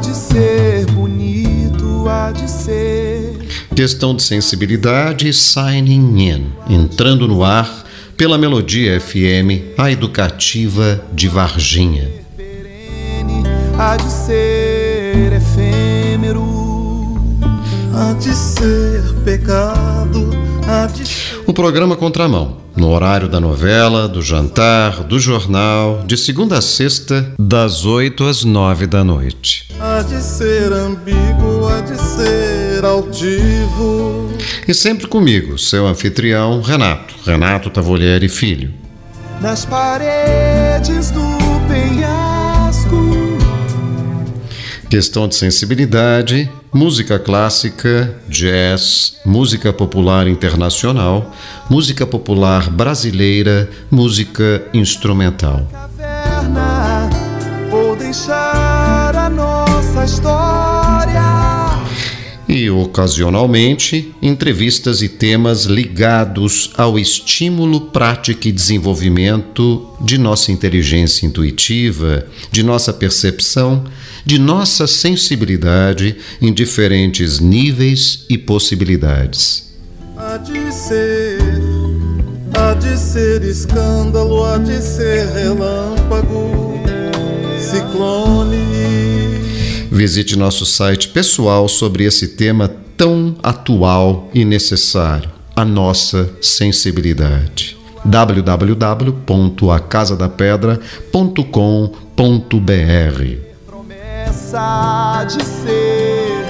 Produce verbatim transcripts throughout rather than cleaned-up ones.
de ser bonito, há de ser. Questão de sensibilidade, signing in, entrando no ar pela Melodia F M, a educativa de Varginha. Há de ser efêmero, há de ser pecado, há de ser... O programa Contramão, no horário da novela, do jantar, do jornal, de segunda a sexta, das oito às nove da noite. Há de ser ambíguo, há de ser altivo. E sempre comigo, seu anfitrião, Renato, Renato Tavolieri Filho. Nas paredes do penhasco. Questão de sensibilidade, música clássica, jazz, música popular internacional, música popular brasileira, música instrumental. Caverna, vou deixar a nossa história. E, ocasionalmente, entrevistas e temas ligados ao estímulo, prática e desenvolvimento de nossa inteligência intuitiva, de nossa percepção, de nossa sensibilidade em diferentes níveis e possibilidades. Há de ser, há de ser escândalo, há de ser relâmpago, ciclone. Visite nosso site pessoal sobre esse tema tão atual e necessário, a nossa sensibilidade. w w w ponto a casa da pedra ponto com ponto b r. Promessa de ser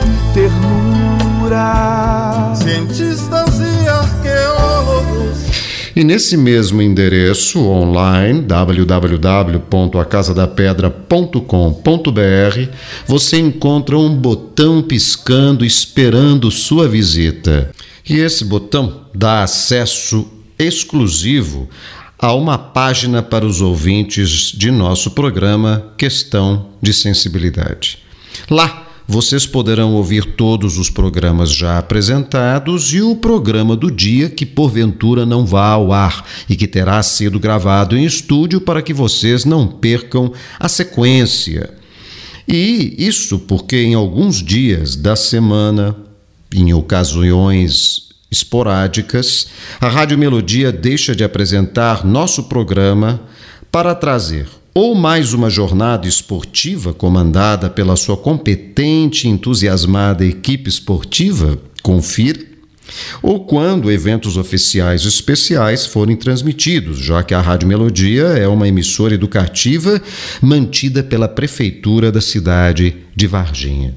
ternura. Cientistas e arqueólogos. E nesse mesmo endereço online, w w w ponto a casa da pedra ponto com ponto b r, você encontra um botão piscando esperando sua visita. E esse botão dá acesso exclusivo a uma página para os ouvintes de nosso programa Questão de Sensibilidade. Lá, vocês poderão ouvir todos os programas já apresentados e o programa do dia que porventura não vá ao ar e que terá sido gravado em estúdio para que vocês não percam a sequência. E isso porque em alguns dias da semana, em ocasiões esporádicas, a Rádio Melodia deixa de apresentar nosso programa para trazer ou mais uma jornada esportiva comandada pela sua competente e entusiasmada equipe esportiva, confira, ou quando eventos oficiais especiais forem transmitidos, já que a Rádio Melodia é uma emissora educativa mantida pela Prefeitura da cidade de Varginha.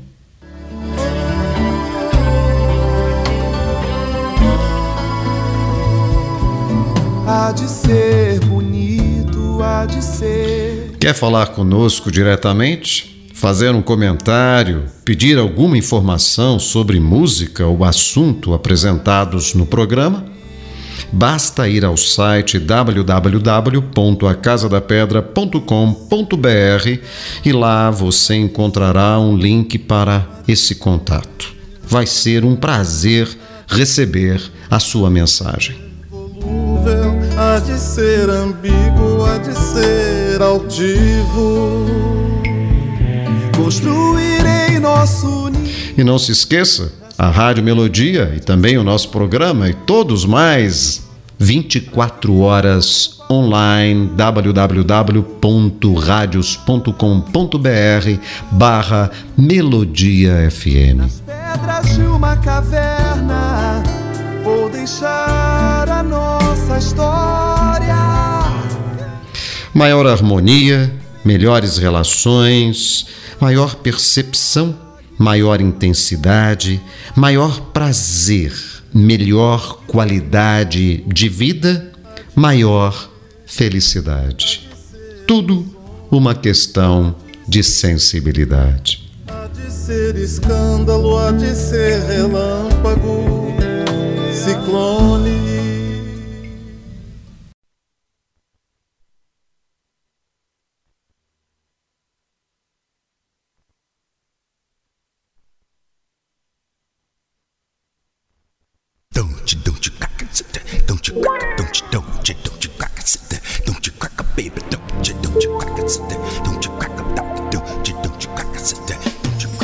Há de ser bonito, há de ser. Quer falar conosco diretamente? Fazer um comentário? Pedir alguma informação sobre música ou assunto apresentados no programa? Basta ir ao site w w w ponto a casa da pedra ponto com ponto b r e lá você encontrará um link para esse contato. Vai ser um prazer receber a sua mensagem. Há de ser ambíguo, há de ser altivo. Construirei nosso ninho. E não se esqueça, a Rádio Melodia e também o nosso programa e todos mais vinte e quatro horas online, w w w ponto radios ponto com ponto b r barra Melodia F M. Nas pedras de uma caverna vou deixar a nossa história. Maior harmonia, melhores relações, maior percepção, maior intensidade, maior prazer, melhor qualidade de vida, maior felicidade. Tudo uma questão de sensibilidade. Há de ser escândalo, há de ser relâmpago, ciclone. Don't you, don't you crack it, don't you crack, don't you, don't you, don't you crack it, don't you crack a baby, don't you, don't you crack it, don't you crack a don't you, don't you crack it, don't you.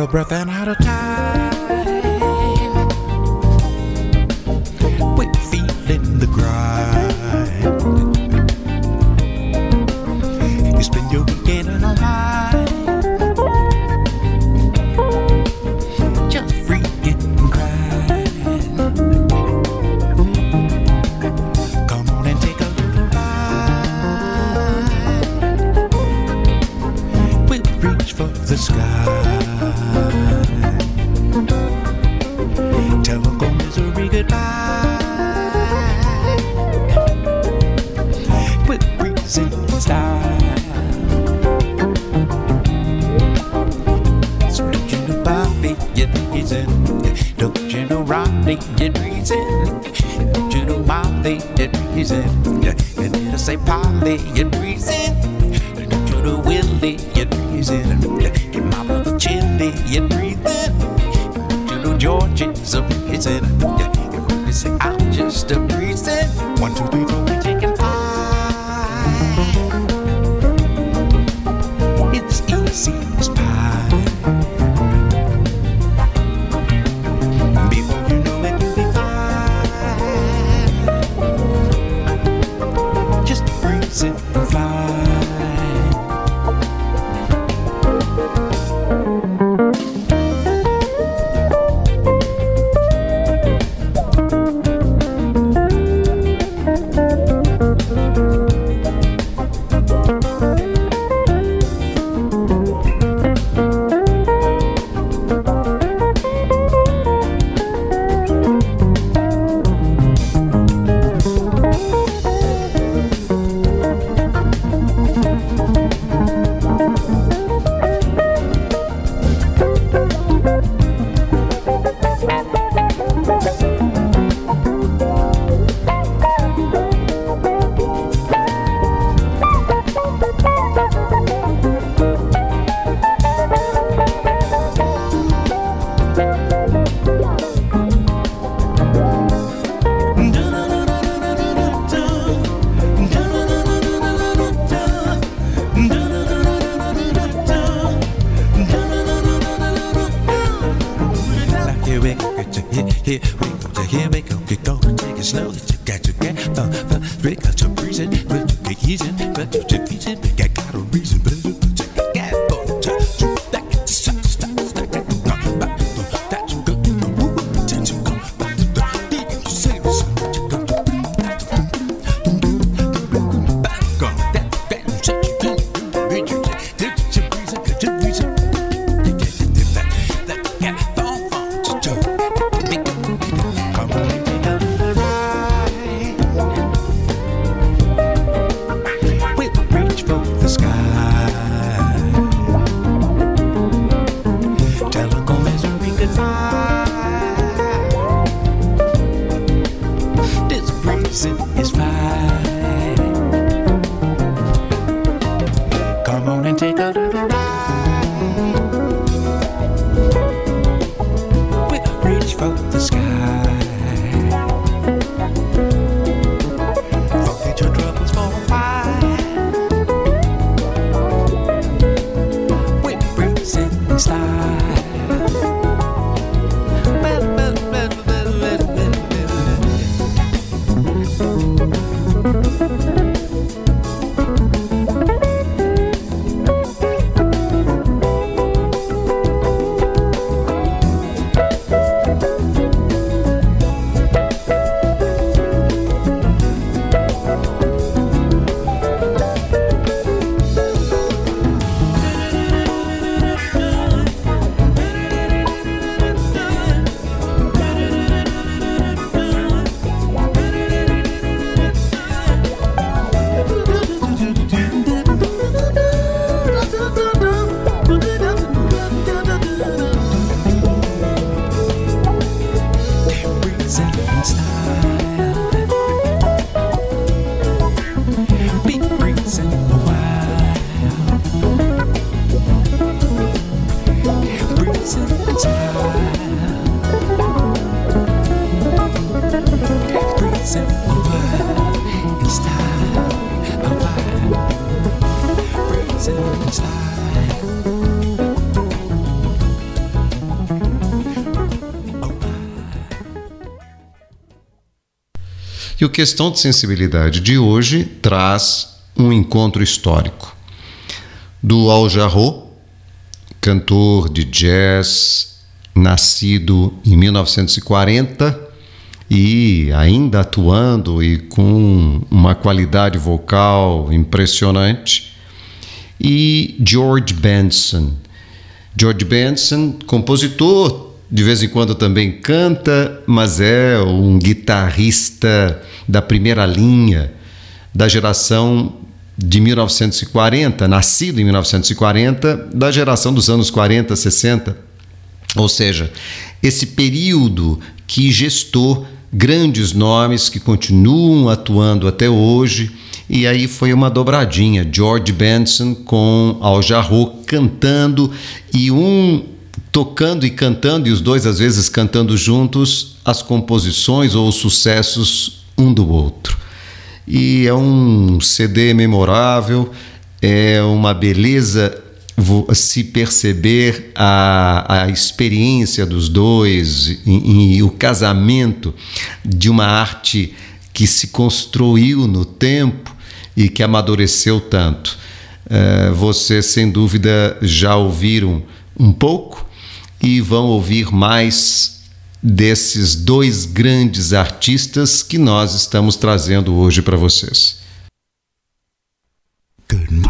a breath and out of time. We're feeling the grind. You spend your weekend in a line, just freaking crying. Come on and take a little ride. We'll reach for the sky. Telephone misery goodbye. With breezing style. So don't you know Bobby, you're reason. Don't you know Rodney, you're reason. Don't you know Molly, you're reason. And then I say Polly, you're reason. Don't you know Willie, you're reason. And my brother Chili, you're reason. George's a reason. You say I'm just a reason. One, two, three, four, we're taking five. It's easy as pie. Before you know it, you'll be fine. Just breeze it and fly. Here we go, to here we go, we go, take it slow, you got to get the, the, we got to breeze it, we take it easy, but you take it, we got got a reason, but you take it, get it, but you that get the shot, stop, stop, get the knock, back, that's good, the woo, attention, come back to the beat, you say the song, you go to beat, back on that, that, shake it, reach it, did you breeze it, could you breeze it, you get it, that, that, get the phone, just joke. Come on and take a little ride. We'll reach for the sky. Telephone misery goodbye. This reason is fine. Come on and take a little ride. We'll reach for the sky. Forget your troubles for a while. We're breezing in style. Well, well, well, well, well, well, E o Questão de Sensibilidade de hoje traz um encontro histórico do Al Jarreau, cantor de jazz, nascido em mil novecentos e quarenta e ainda atuando e com uma qualidade vocal impressionante, e George Benson. George Benson, compositor, de vez em quando também canta, mas é um guitarrista da primeira linha, da geração de mil novecentos e quarenta, nascido em mil novecentos e quarenta, da geração dos anos quarenta, sessenta, ou seja, esse período que gestou grandes nomes que continuam atuando até hoje. E aí foi uma dobradinha, George Benson com Al Jarreau cantando, e um tocando e cantando, e os dois às vezes cantando juntos as composições ou os sucessos um do outro. E é um C D memorável, é uma beleza se perceber a, a experiência dos dois e, e o casamento de uma arte que se construiu no tempo e que amadureceu tanto. É, vocês, sem dúvida, já ouviram um pouco e vão ouvir mais desses dois grandes artistas que nós estamos trazendo hoje para vocês. Good morning.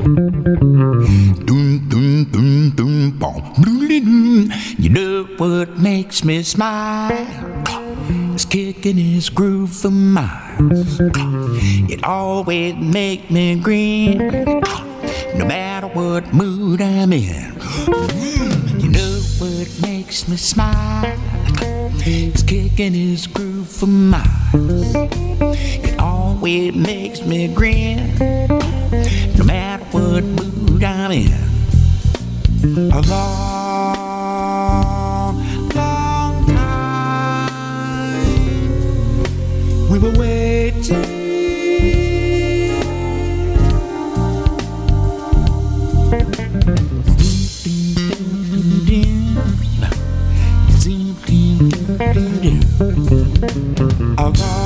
Doom, doom, doom, doom, boom, doom. You know what makes me smile? It's kicking his groove for miles. It always makes me grin, no matter what mood I'm in. You know what makes me smile? It's kicking his groove for miles. It always makes me grin, no matter what mood I'm in. A long, long time we were waiting. A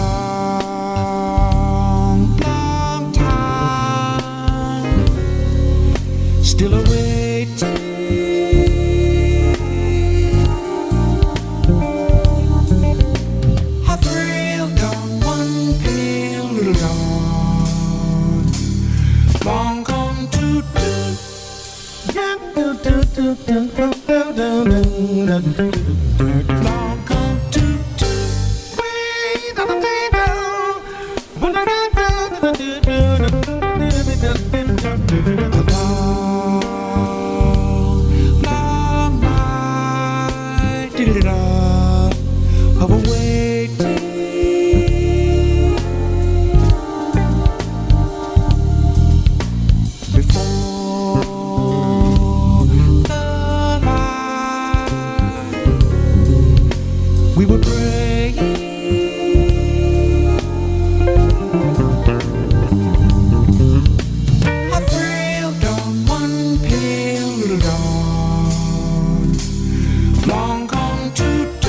long, long time, still awaiting. I thrilled on one pale little dawn, long come to do. Long come to do. A long, long night of waiting. Before the light we were praying. I thrilled on one pale little dawn, long come to do.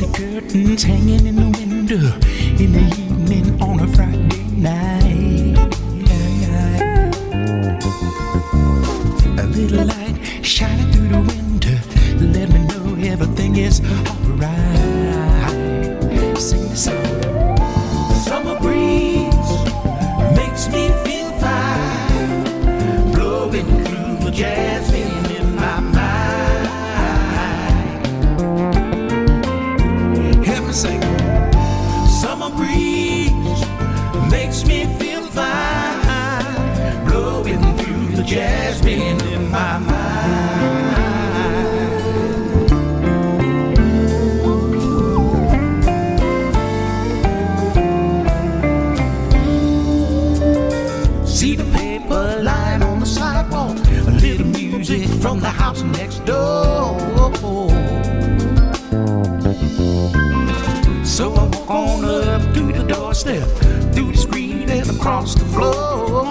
see curtains hanging in the window in the evening on a Friday night. A little light shining through the window, let me know everything is alright. Sing the song. Summer breeze makes me feel fine, blowing through the jasmine in my mind. Help me sing. Summer breeze makes me feel fine, blowing through the jasmine in my mind. See the paper lying on the sidewalk, a little music from the house next door. So I walk on up to the doorstep, through the screen and across the floor.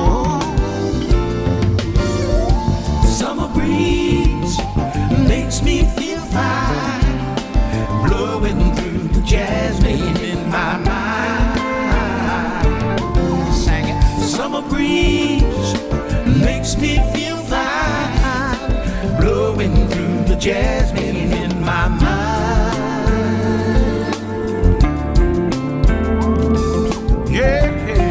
Summer breeze makes me feel fine, blowing through the jasmine in my mind. Sing it. Summer breeze makes me feel fine, blowing through the jasmine in my mind. Yeah.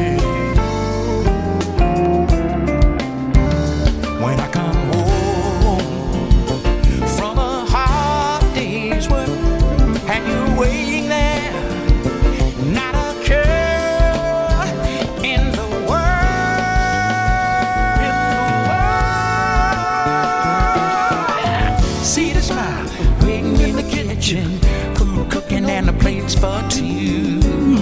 When I come home from a hard day's work and you're waiting there, not a care in the world, in the world. See the smile waiting in the kitchen, food cooking and the plates for two.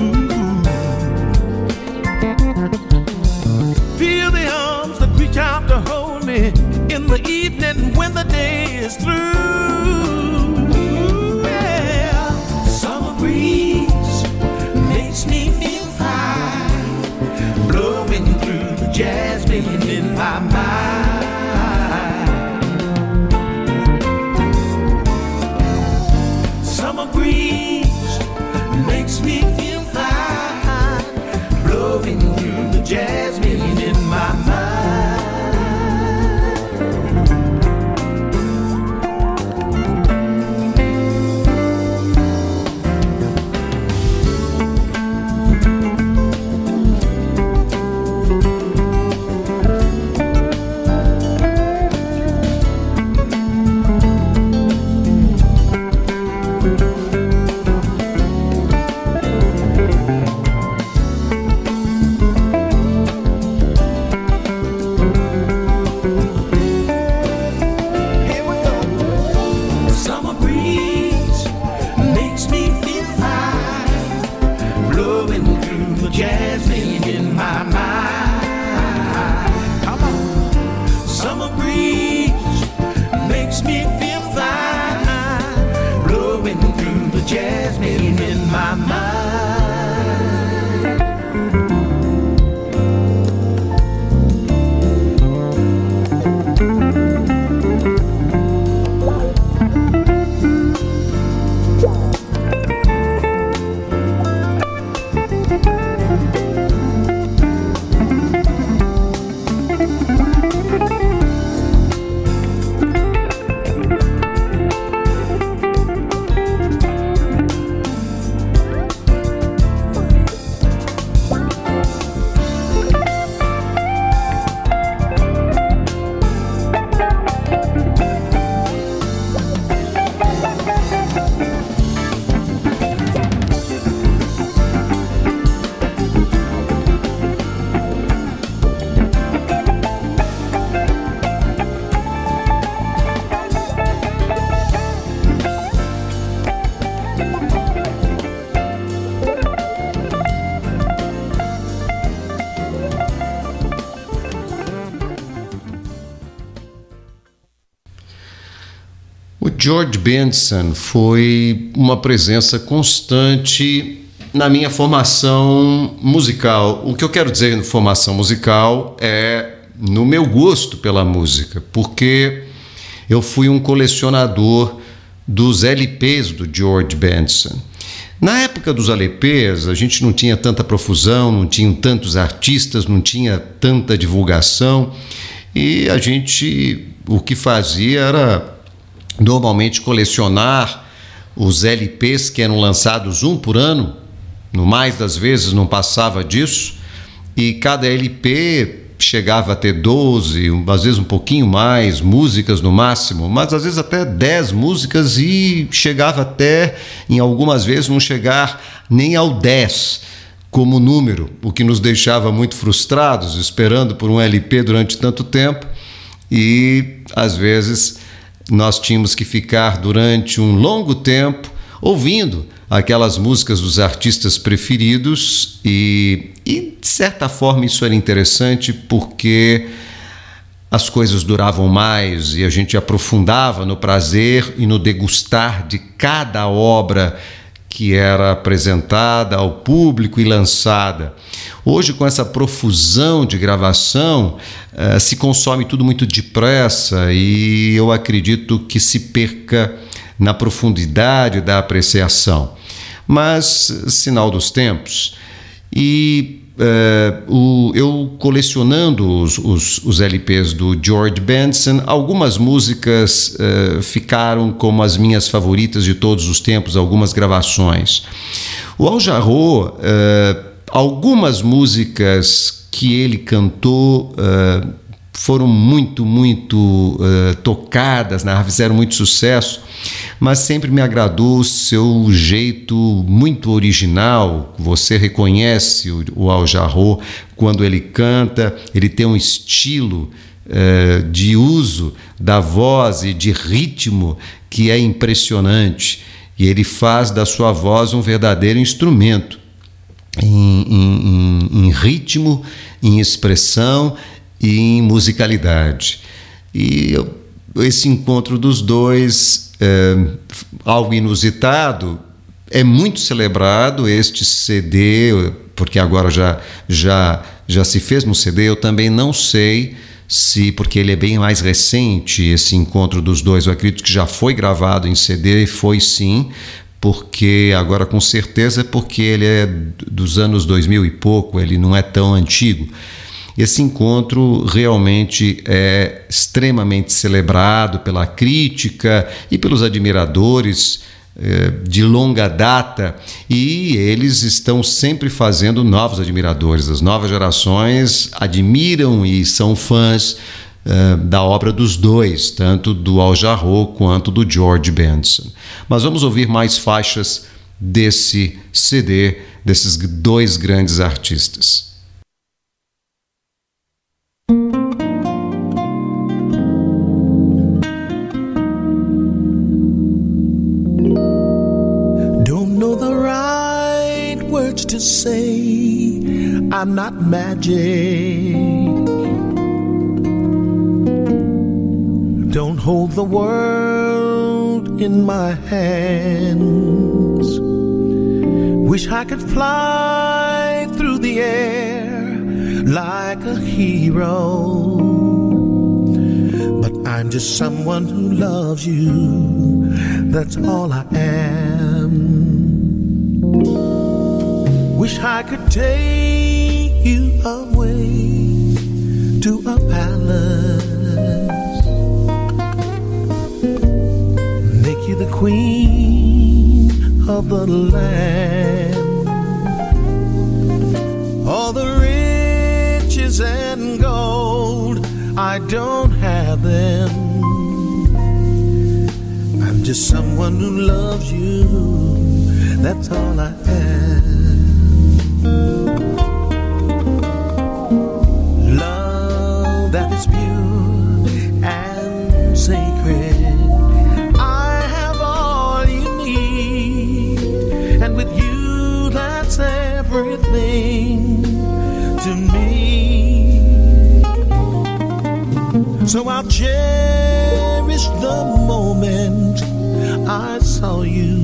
Feel the arms that reach out to hold me in the evening when the day is through. Yeah. Summer breeze makes me feel fine, blowing through the jasmine in my mind. Summer breeze makes me feel fine, blowing through the jasmine in my mind. George Benson foi uma presença constante na minha formação musical. O que eu quero dizer em formação musical é no meu gosto pela música, porque eu fui um colecionador dos L Ps do George Benson. Na época dos L Ps, a gente não tinha tanta profusão, não tinha tantos artistas, não tinha tanta divulgação, e a gente, o que fazia era normalmente colecionar os L Ps que eram lançados um por ano, no mais das vezes não passava disso, e cada L P chegava a ter doze, às vezes um pouquinho mais, músicas no máximo, mas às vezes até dez músicas, e chegava até, em algumas vezes, não chegar nem ao dez como número, o que nos deixava muito frustrados, esperando por um L P durante tanto tempo, e às vezes nós tínhamos que ficar durante um longo tempo ouvindo aquelas músicas dos artistas preferidos, e, e de certa forma isso era interessante porque as coisas duravam mais e a gente aprofundava no prazer e no degustar de cada obra que era apresentada ao público e lançada. Hoje, com essa profusão de gravação, uh, se consome tudo muito depressa, e eu acredito que se perca na profundidade da apreciação. Mas, sinal dos tempos. E uh, o, eu colecionando os, os, os L Ps do George Benson, algumas músicas uh, ficaram como as minhas favoritas de todos os tempos, algumas gravações. O Al Jarreau, uh, algumas músicas que ele cantou uh, foram muito, muito uh, tocadas, né? Fizeram muito sucesso, mas sempre me agradou o seu jeito muito original. Você reconhece o, o Al Jarreau quando ele canta, ele tem um estilo uh, de uso da voz e de ritmo que é impressionante, e ele faz da sua voz um verdadeiro instrumento em, em, em, em ritmo, em expressão e em musicalidade. E eu, esse encontro dos dois, é, algo inusitado, é muito celebrado este C D, porque agora já, já, já se fez no C D. Eu também não sei se, porque ele é bem mais recente, esse encontro dos dois, eu acredito que já foi gravado em C D, foi sim, porque agora com certeza, porque ele é dos anos dois mil e pouco, ele não é tão antigo. Esse encontro realmente é extremamente celebrado pela crítica e pelos admiradores eh, de longa data, e eles estão sempre fazendo novos admiradores. As novas gerações admiram e são fãs eh, da obra dos dois, tanto do Al Jarreau quanto do George Benson. Mas vamos ouvir mais faixas desse C D, desses dois grandes artistas. To say I'm not magic, don't hold the world in my hands, wish I could fly through the air like a hero, but I'm just someone who loves you, that's all I am. Wish I could take you away to a palace, make you the queen of the land. All the riches and gold, I don't have them. I'm just someone who loves you, that's all I am. Love that is pure and sacred, I have all you need, and with you that's everything to me. So I'll cherish the moment I saw you.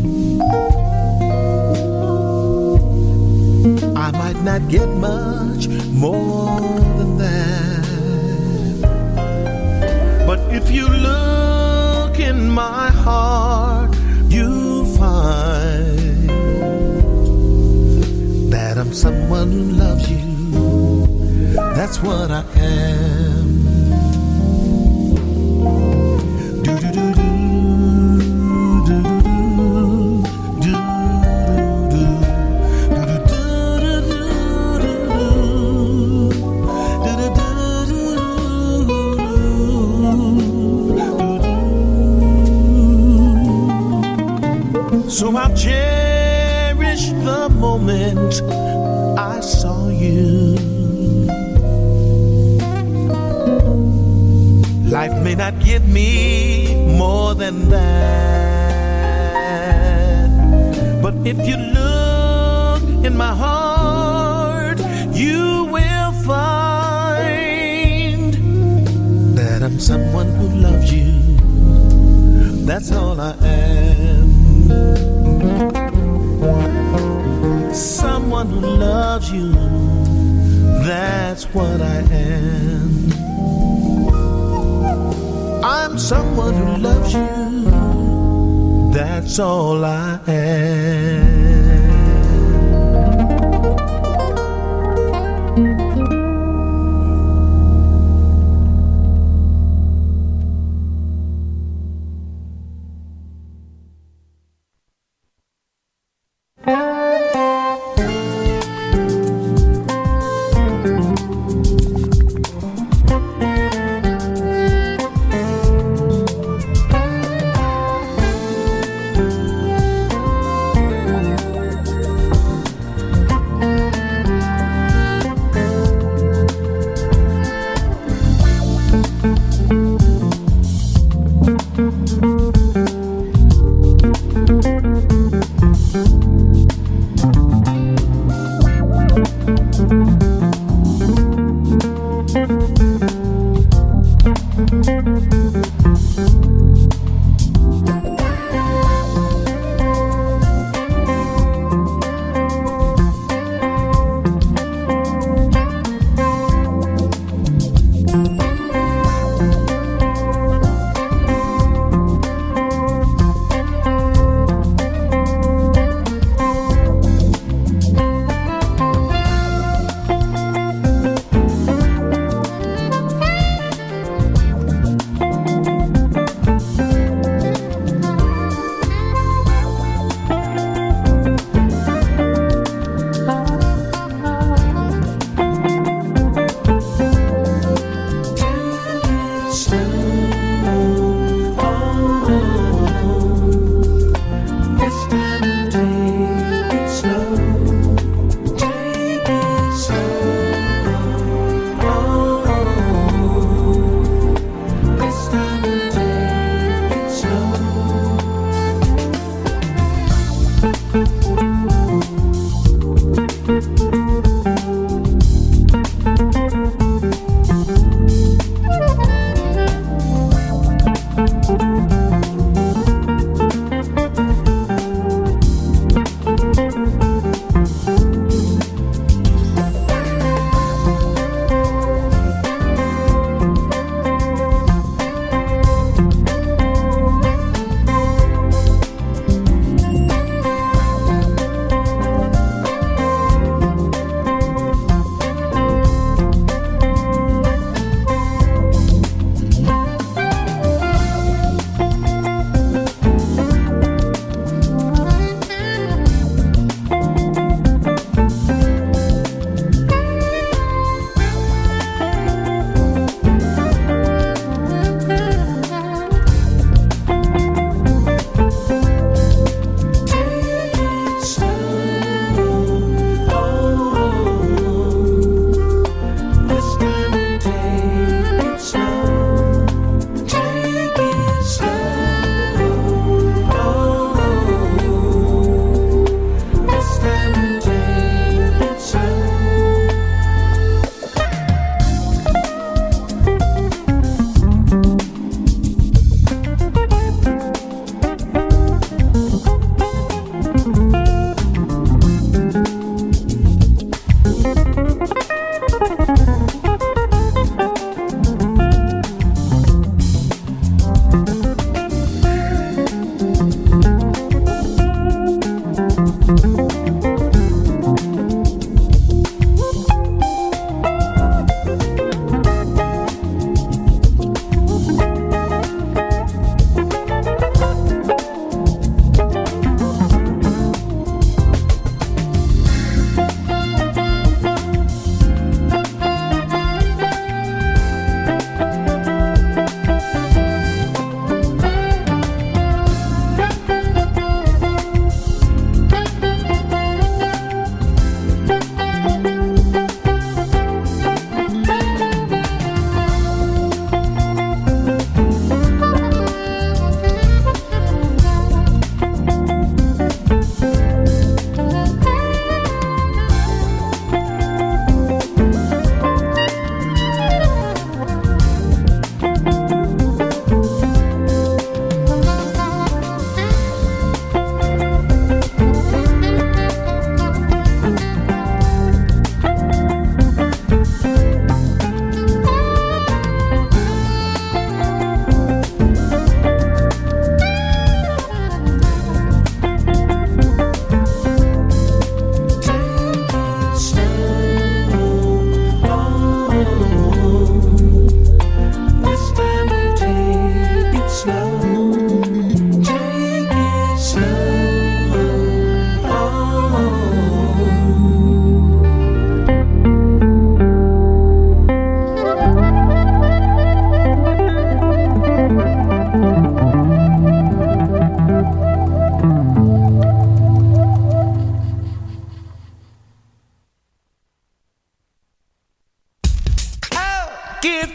I might not get much more than that, but if you look in my heart, heart, you'll find that I'm someone who loves you. That's what I am. Do-do-do-do, do-do-do, do-do-do, do-do-do-do-do. So I'll cherish the moment I saw you. Life may not give me more than that, but if you look in my heart, you will find that I'm someone who loves you. That's all I am. Someone who loves you. That's what I am. I'm someone who loves you. That's all I am.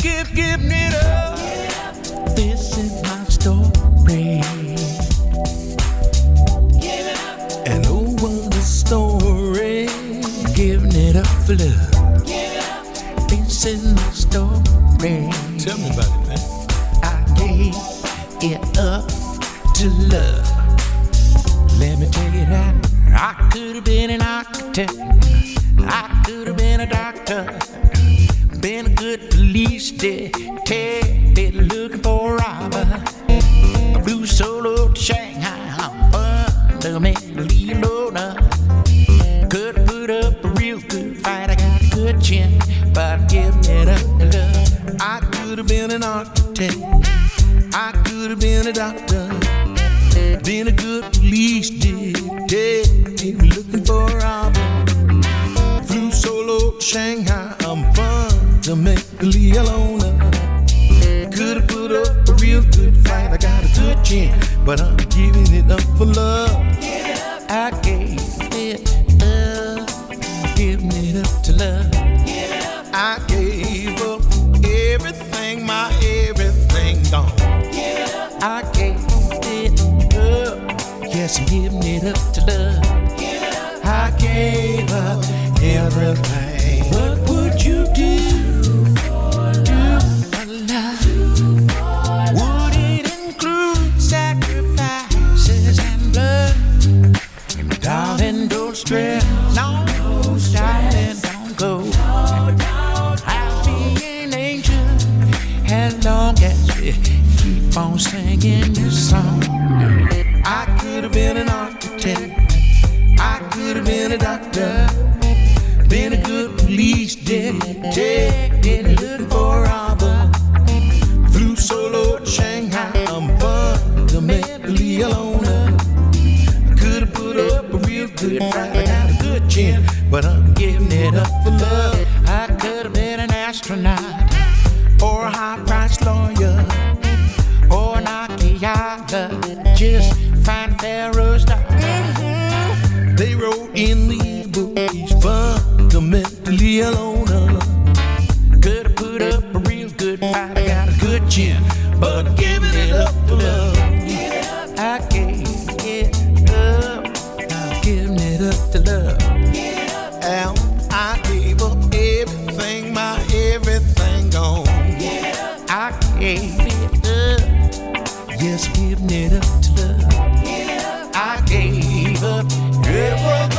give, give it up. This is my story. Give it up. And oh, what a story. Giving it up for love. Give it up. This is my story. Tell me about it, man. I gave it up to love. Let me tell you that I could have been an architect. I could have been a doctor. Been a good police detective looking for a robber. I flew solo to Shanghai on fundamentally alone. Could have put up a real good fight. I got a good chin, but I'm giving it up to love. I could have been an architect. I could have been a doctor. Been a good police detective looking for a robber. Flew solo to Shanghai. I'm fundamentally alone. Could have put up a real good fight. I got a good chin, but I'm giving it up for love. I gave it up, giving it up to love. I gave up everything, my everything gone. I gave it up, yes, I'm giving it up to love. I gave up everything. What would you do? Do for love? Would it include sacrifices and blood? Darling, don't stress. No, darling, don't go. I'll be an angel as long as we keep on singing this song. I could have been an architect. I could have been a doctor. Been a good police detective looking for a robber. Flew solo to Shanghai. I'm fundamentally alone. Could have put up a real good fight. I got a good chin, but I'm giving it up for love. I could have been an astronaut, or a high-priced lawyer, or an archaeologist. Find Pharaoh's daughter. Mm-hmm. They wrote in the book he's fundamentally alone. Could have put up a real good fight. I got a good chin, but I'm giving it up for love. I gave it up, I'm giving it up to love. And I gave up everything, my everything gone. I gave it up, yes, giving it up to love. I gave up everything.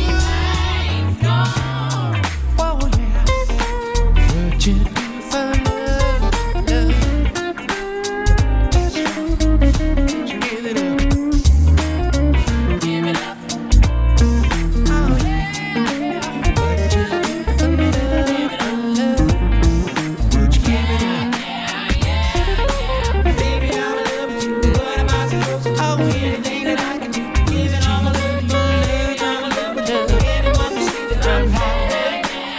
Oh yeah, searching for love, love. Just give it up, give it up. Oh yeah, searching for love, love. Would you give it up? Baby, I'm in love with you. What am I supposed to do? Oh, anything that I can do. Give it all my love to you. Baby, I'm in love with you. Anyone can see that I'm happy.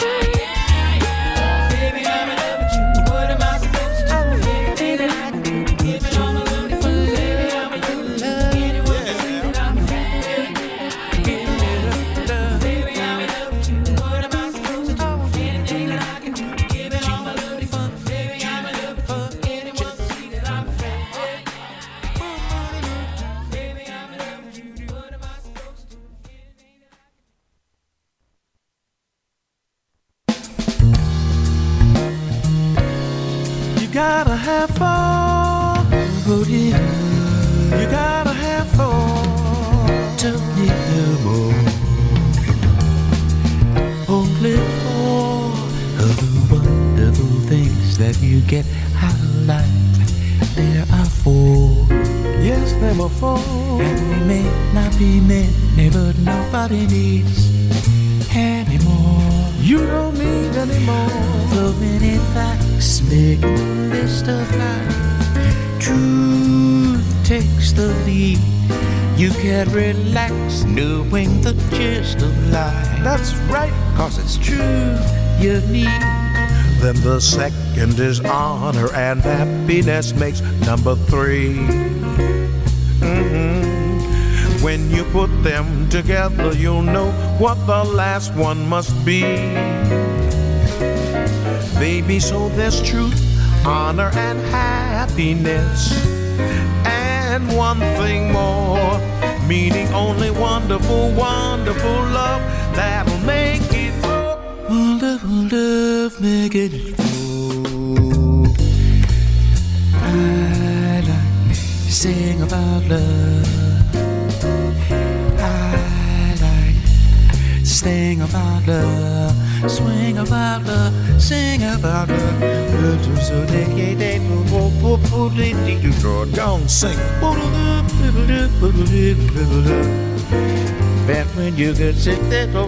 Baby, I'm in love with you. What am I supposed to do? Anything that I can do. Give it all my love to you. Baby, I'm in love with you. Anyone can see that I'm happy. Give it up to love. Baby, I'm in love with you. What am I supposed to do? Anything that I can do. Give it all my love to you. Baby, I'm in love with you. Anyone can see that I'm happy. Baby, I'm in love with you. What am I supposed to do? You gotta have fun, oh yeah. You gotta have fun. Tell me no more. Only four of the wonderful things that you get out of life. There are four. Yes, there are four. And we may not be many, but nobody needs anymore. You don't need anymore. So many facts make a list of life. Truth takes the lead. You can relax knowing the gist of life. That's right, cause it's true you need. Then the second is honor, and happiness makes number three. Mm-hmm. When you put them together, you'll know what the last one must be. Baby, so there's truth honor and happiness, and one thing more, meaning only wonderful, wonderful love that'll make it grow. Wonderful love, make it grow. I like to sing about love. I like to sing about love. Swing about love, sing about love. So they they don't sing. Back when you get sick, they go.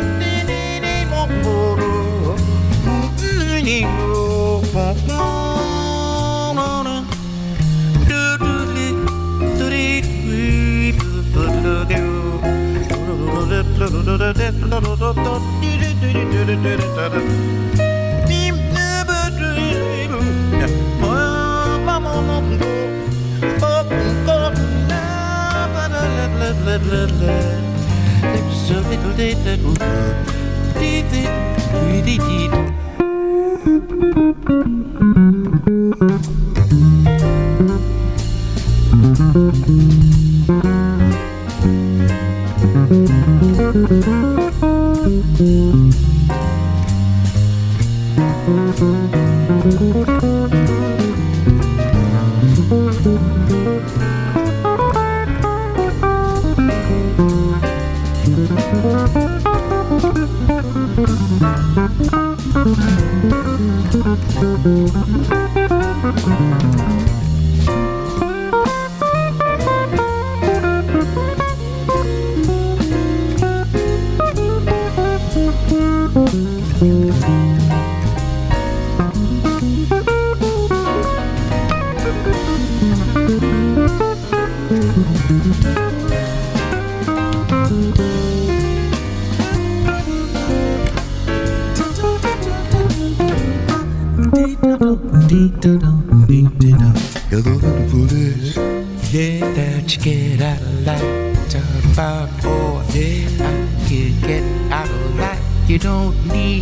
Yeah, that you get out of light about four. Yeah, I can get out of light. You don't need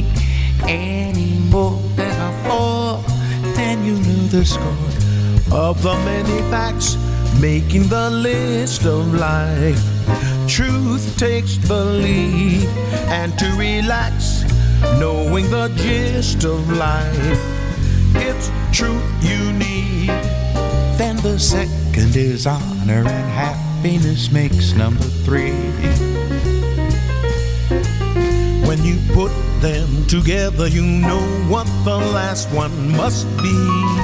any more than a four. Then you know the score of the many facts making the list of life. Truth takes the lead, and to relax, knowing the gist of life. It's truth you need. Then the second is honor, and happiness makes number three. When you put them together, you know what the last one must be.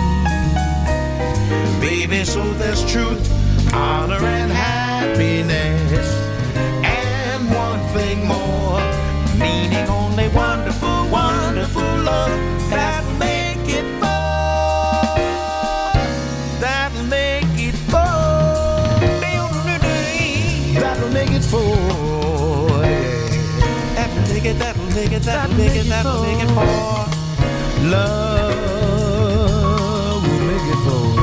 Baby, so there's truth, honor, and happiness, and one thing more, meaning only wonderful, wonderful love that'll make it fall, that'll make it fall, that'll make it fall, that'll make it, that'll make it, that'll make it, that'll make it fall. Love will make it fall.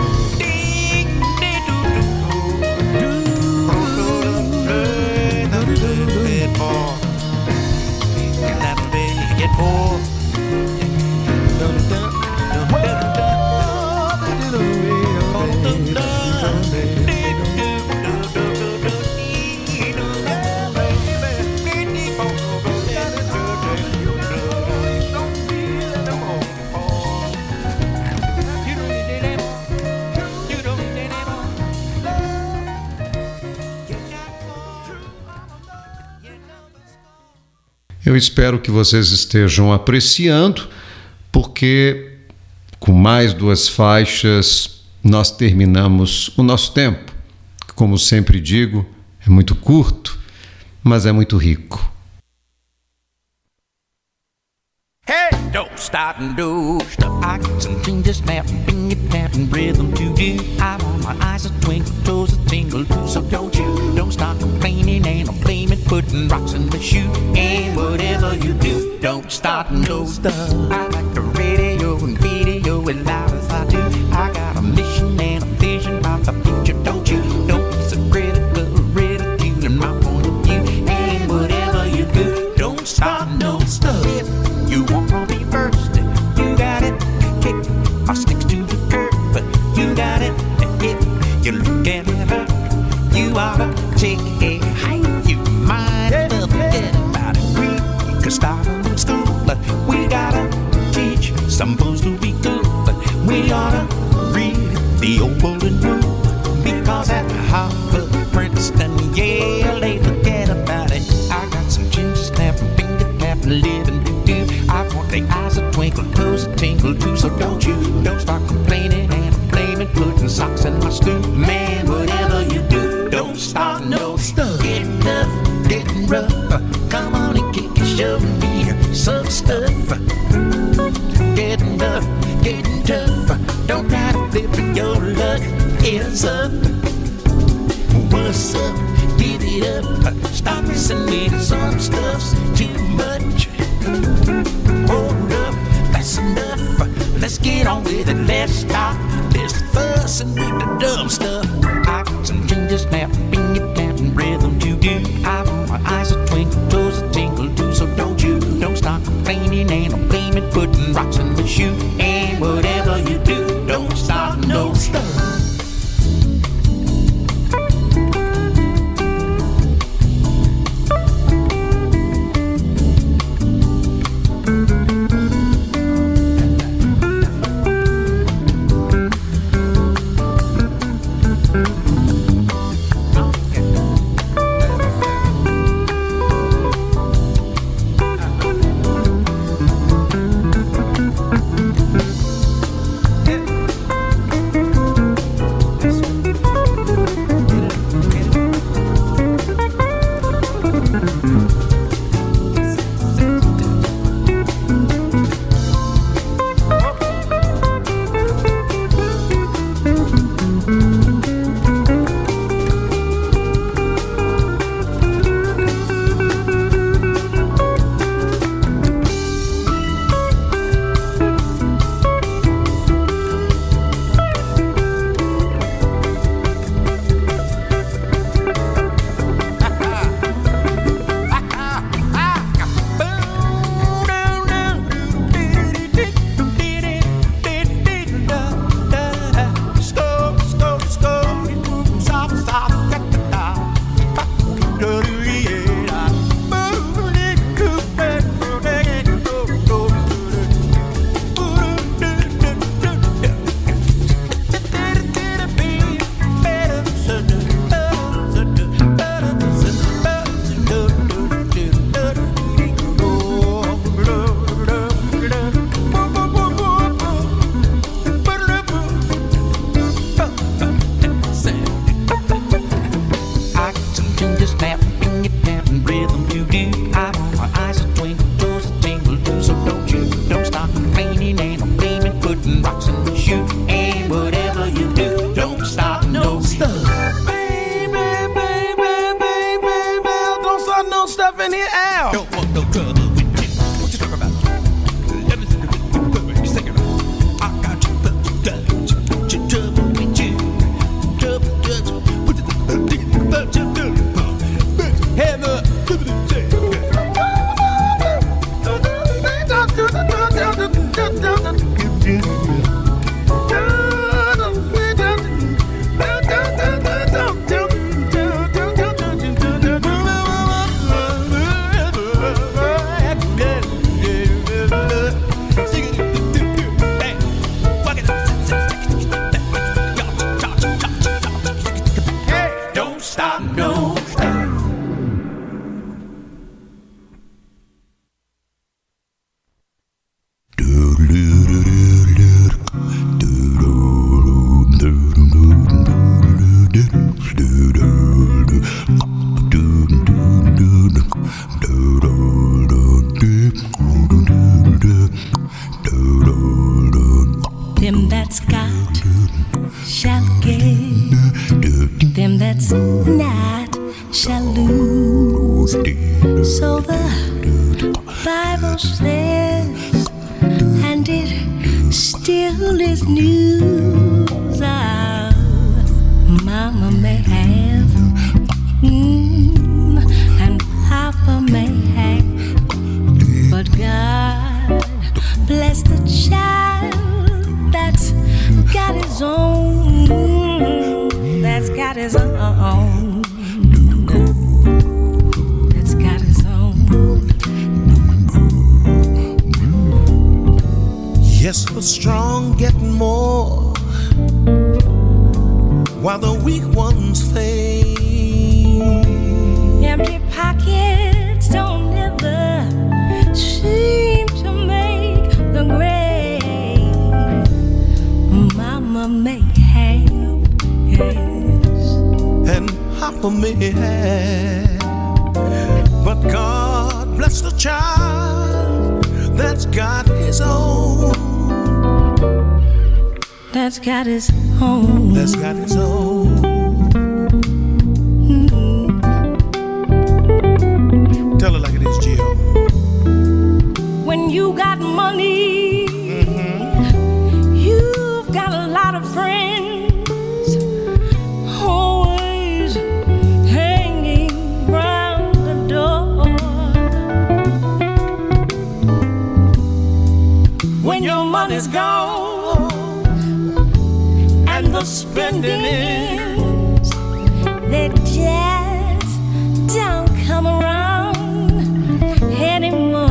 Eu espero que vocês estejam apreciando, porque com mais duas faixas nós terminamos o nosso tempo. Como sempre digo, é muito curto, mas é muito rico. Hey, don't stop and do stuff. I got something just snapping, it tapping rhythm to do. I want my eyes a twinkle, toes a tingle too. So don't you, don't stop complaining and I'm blaming, putting rocks in the shoe. And whatever you do, don't stop and do stuff. I like the radio and video as loud as I do. I got a mission and a vision about the future. Don't you, don't be so critical, ridiculing my point of view. And whatever you do, don't stop no stuff. You wanna be first, you got it. Kick our sticks to twinkle, toes a tingle too. So don't you, don't start complaining and blaming, putting socks in my stew. Man, whatever you do, don't start no stuff. Getting tough, getting rough. Come on and kick and shove me some stuff. Getting rough, getting tough. Don't try to flip it, your luck is up. What's up? Give it up. Stop listening to some stuff's too much. Hold up, that's enough. Let's get on with it. Let's stop this fussing with the dumb stuff. I got some changes snap, bing it tapping rhythm to do. I want my eyes a twinkle, toes a tingle too. So don't you, don't stop complaining and I'm blaming, putting rocks in the shoe. And whatever you do, don't stop no stuff. Them that's got shall gain, them that's not shall lose. So the Bible says, and it still is news. Our mama may have, mm, and Papa may have, but God bless the child that's got his own, that's got his own, that's got his own. Yes, the strong get more, while the weak ones fade. Empty pockets don't ever seem to make the grave. Papa may have. But God bless the child that's got his own. That's got his own. That's got his own. Mm-hmm. Tell it like it is, Gio. When you got money, mm-hmm. you've got a lot of friends, always hanging round the door. When your money's gone and the spending ends, they just don't come around anymore.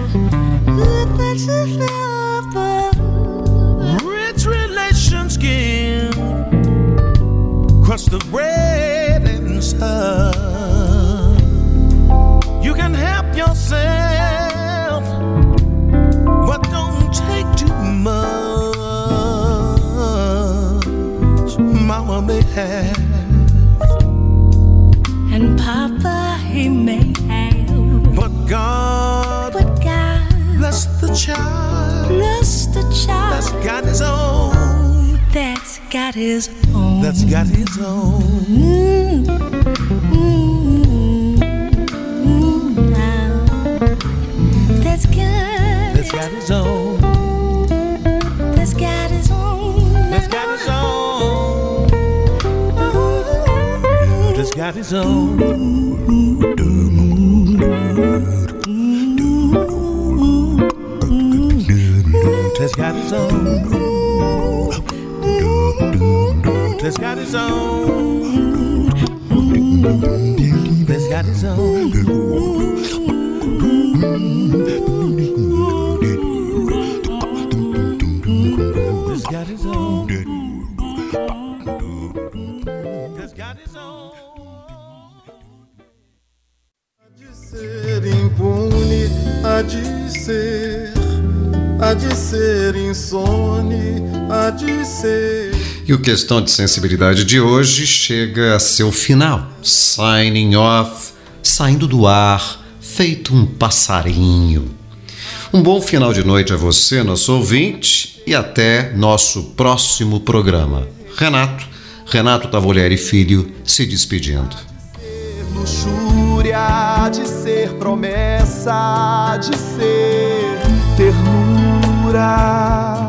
Rich relations give crust of bread and sun. You can help yourself, but don't take too much. Mama may have, and Papa he may have, but God, but God bless the child, bless the child that's got his own, that's got his own, that's got his own. Mm, mm, mm, now. That's good. That's got his own. That's got his own. That's got his own. That's got his own. That's got his own. That's got his own. That's got his own. That's got his own. That's got his own. Há de ser impune, há de ser, há de ser insone, há de ser. E o Questão de Sensibilidade de hoje chega a seu final, signing off, saindo do ar, feito um passarinho. Um bom final de noite a você, nosso ouvinte, e até nosso próximo programa. Renato, Renato Tavolieri Filho, se despedindo. Luxúria, de ser promessa, de ser ternura.